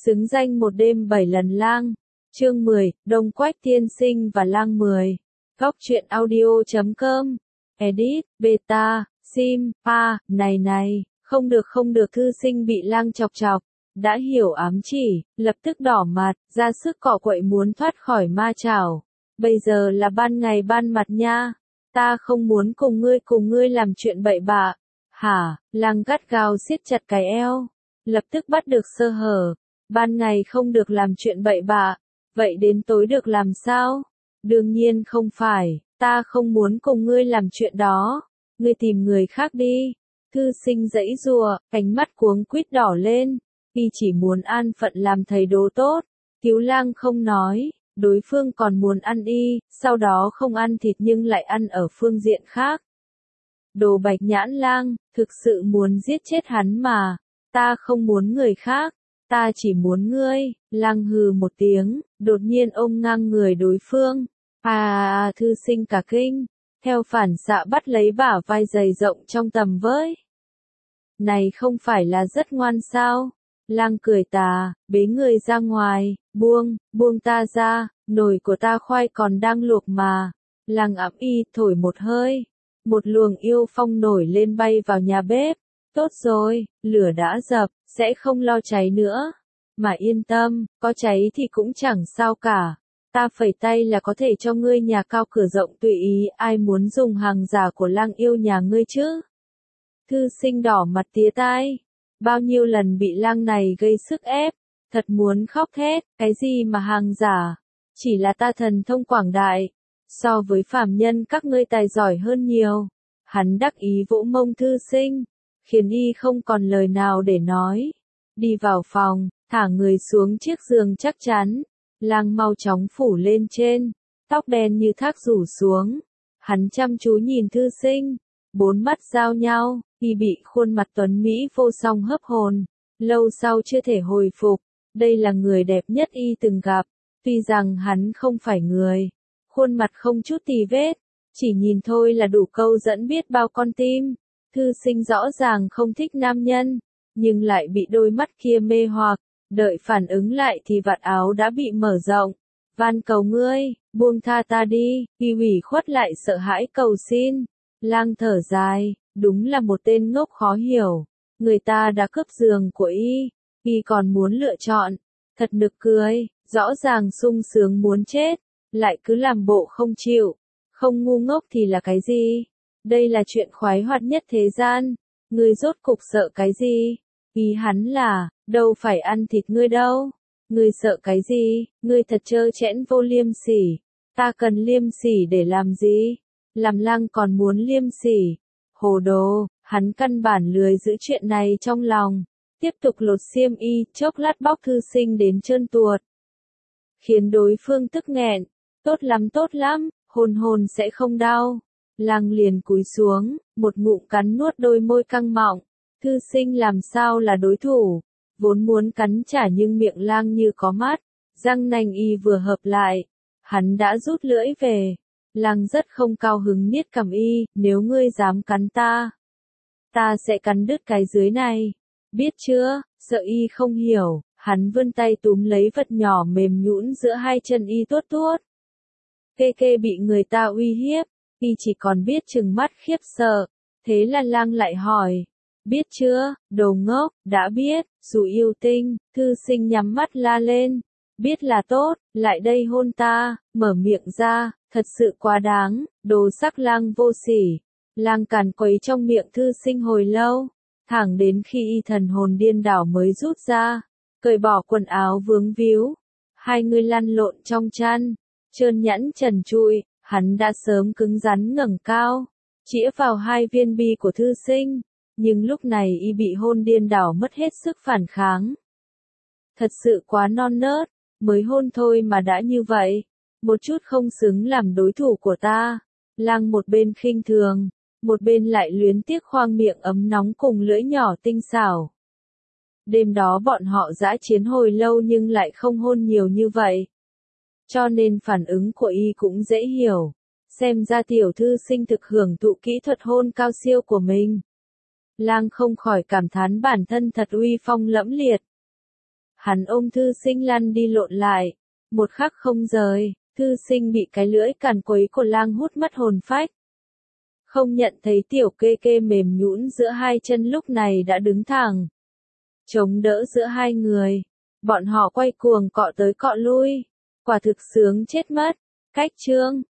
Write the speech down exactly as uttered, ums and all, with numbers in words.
Xứng danh một đêm bảy lần lang. Chương mười, Đông Quách tiên sinh và lang mười. Góc truyện audio chấm com. Edit, beta, sim, pa, này này, không được không được, thư sinh bị lang chọc chọc. Đã hiểu ám chỉ, lập tức đỏ mặt, ra sức cọ quậy muốn thoát khỏi ma chảo. Bây giờ là ban ngày ban mặt nha. Ta không muốn cùng ngươi cùng ngươi làm chuyện bậy bạ. Hả, lang gắt gao siết chặt cái eo. Lập tức bắt được sơ hở. Ban ngày không được làm chuyện bậy bạ. Vậy đến tối được làm sao? Đương nhiên không phải, ta không muốn cùng ngươi làm chuyện đó. Ngươi tìm người khác đi. Thư sinh giãy giụa, ánh mắt cuống quýt đỏ lên. Y chỉ muốn an phận làm thầy đồ tốt. Cứu lang không nói, đối phương còn muốn ăn y, sau đó không ăn thịt nhưng lại ăn ở phương diện khác. Đồ bạch nhãn lang, thực sự muốn giết chết hắn mà. Ta không muốn người khác, ta chỉ muốn ngươi. Lang hừ một tiếng, đột nhiên ôm ngang người đối phương. À, thư sinh cả kinh, theo phản xạ bắt lấy bả vai dày rộng trong tầm với. Này không phải là rất ngoan sao? Lang cười tà, bế người ra ngoài, buông, buông ta ra, nồi của ta khoai còn đang luộc mà. Lang ẵm y, thổi một hơi. Một luồng yêu phong nổi lên bay vào nhà bếp. Tốt rồi, lửa đã dập, sẽ không lo cháy nữa. Mà yên tâm, có cháy thì cũng chẳng sao cả. Ta phẩy tay là có thể cho ngươi nhà cao cửa rộng tùy ý, ai muốn dùng hàng giả của lang yêu nhà ngươi chứ? Thư sinh đỏ mặt tía tai. Bao nhiêu lần bị lang này gây sức ép, thật muốn khóc thét, cái gì mà hàng giả? Chỉ là ta thần thông quảng đại, so với phàm nhân các ngươi tài giỏi hơn nhiều. Hắn đắc ý vỗ mông thư sinh, khiến y không còn lời nào để nói. Đi vào phòng, thả người xuống chiếc giường chắc chắn. Lang mau chóng phủ lên trên, tóc đen như thác rủ xuống. Hắn chăm chú nhìn thư sinh, bốn mắt giao nhau, y bị khuôn mặt tuấn Mỹ vô song hấp hồn. Lâu sau chưa thể hồi phục, đây là người đẹp nhất y từng gặp. Tuy rằng hắn không phải người, khuôn mặt không chút tì vết, chỉ nhìn thôi là đủ câu dẫn biết bao con tim. Thư sinh rõ ràng không thích nam nhân, nhưng lại bị đôi mắt kia mê hoặc. Đợi phản ứng lại thì vạt áo đã bị mở rộng. Van cầu ngươi, buông tha ta đi. Y ủy khuất lại sợ hãi cầu xin. Lang thở dài, đúng là một tên ngốc khó hiểu. Người ta đã cướp giường của y, y còn muốn lựa chọn. Thật nực cười, rõ ràng sung sướng muốn chết, lại cứ làm bộ không chịu. Không ngu ngốc thì là cái gì? Đây là chuyện khoái hoạt nhất thế gian. Ngươi rốt cục sợ cái gì? Ý hắn là, đâu phải ăn thịt ngươi đâu. Ngươi sợ cái gì? Ngươi thật trơ trẽn vô liêm sỉ. Ta cần liêm sỉ để làm gì? Làm lang còn muốn liêm sỉ. Hồ đồ, hắn căn bản lười giữ chuyện này trong lòng. Tiếp tục lột xiêm y, chốc lát bóc thư sinh đến trơn tuột. Khiến đối phương tức nghẹn. Tốt lắm tốt lắm, hôn hôn sẽ không đau. Lang liền cúi xuống, một ngụm cắn nuốt đôi môi căng mọng. Thư sinh làm sao là đối thủ, vốn muốn cắn trả nhưng miệng lang như có mắt, răng nanh y vừa hợp lại, hắn đã rút lưỡi về. Lang rất không cao hứng niết cằm y, nếu ngươi dám cắn ta, ta sẽ cắn đứt cái dưới này, biết chưa? Sợ y không hiểu, hắn vươn tay túm lấy vật nhỏ mềm nhũn giữa hai chân y tuốt tuốt. Kê kê bị người ta uy hiếp, y chỉ còn biết trừng mắt khiếp sợ, thế là lang lại hỏi. Biết chưa, đồ ngốc, đã biết, dù yêu tinh. Thư sinh nhắm mắt la lên. Biết là tốt, lại đây hôn ta, mở miệng ra, thật sự quá đáng, đồ sắc lang vô sỉ. Lang càn quấy trong miệng thư sinh hồi lâu, thẳng đến khi y thần hồn điên đảo mới rút ra, cởi bỏ quần áo vướng víu. Hai người lăn lộn trong chăn, trơn nhẵn trần trụi, hắn đã sớm cứng rắn ngẩng cao, chĩa vào hai viên bi của thư sinh. Nhưng lúc này y bị hôn điên đảo mất hết sức phản kháng. Thật sự quá non nớt, mới hôn thôi mà đã như vậy. Một chút không xứng làm đối thủ của ta. Lang một bên khinh thường, một bên lại luyến tiếc khoang miệng ấm nóng cùng lưỡi nhỏ tinh xảo. Đêm đó bọn họ dã chiến hồi lâu nhưng lại không hôn nhiều như vậy. Cho nên phản ứng của y cũng dễ hiểu. Xem ra tiểu thư sinh thực hưởng thụ kỹ thuật hôn cao siêu của mình. Lang không khỏi cảm thán bản thân thật uy phong lẫm liệt. hắn ôm thư sinh lăn đi lộn lại, một khắc không rời, thư sinh bị cái lưỡi càn quấy của lang hút mất hồn phách. Không nhận thấy tiểu kê kê mềm nhũn giữa hai chân lúc này đã đứng thẳng, chống đỡ giữa hai người, bọn họ quay cuồng cọ tới cọ lui, quả thực sướng chết mất. Cách chương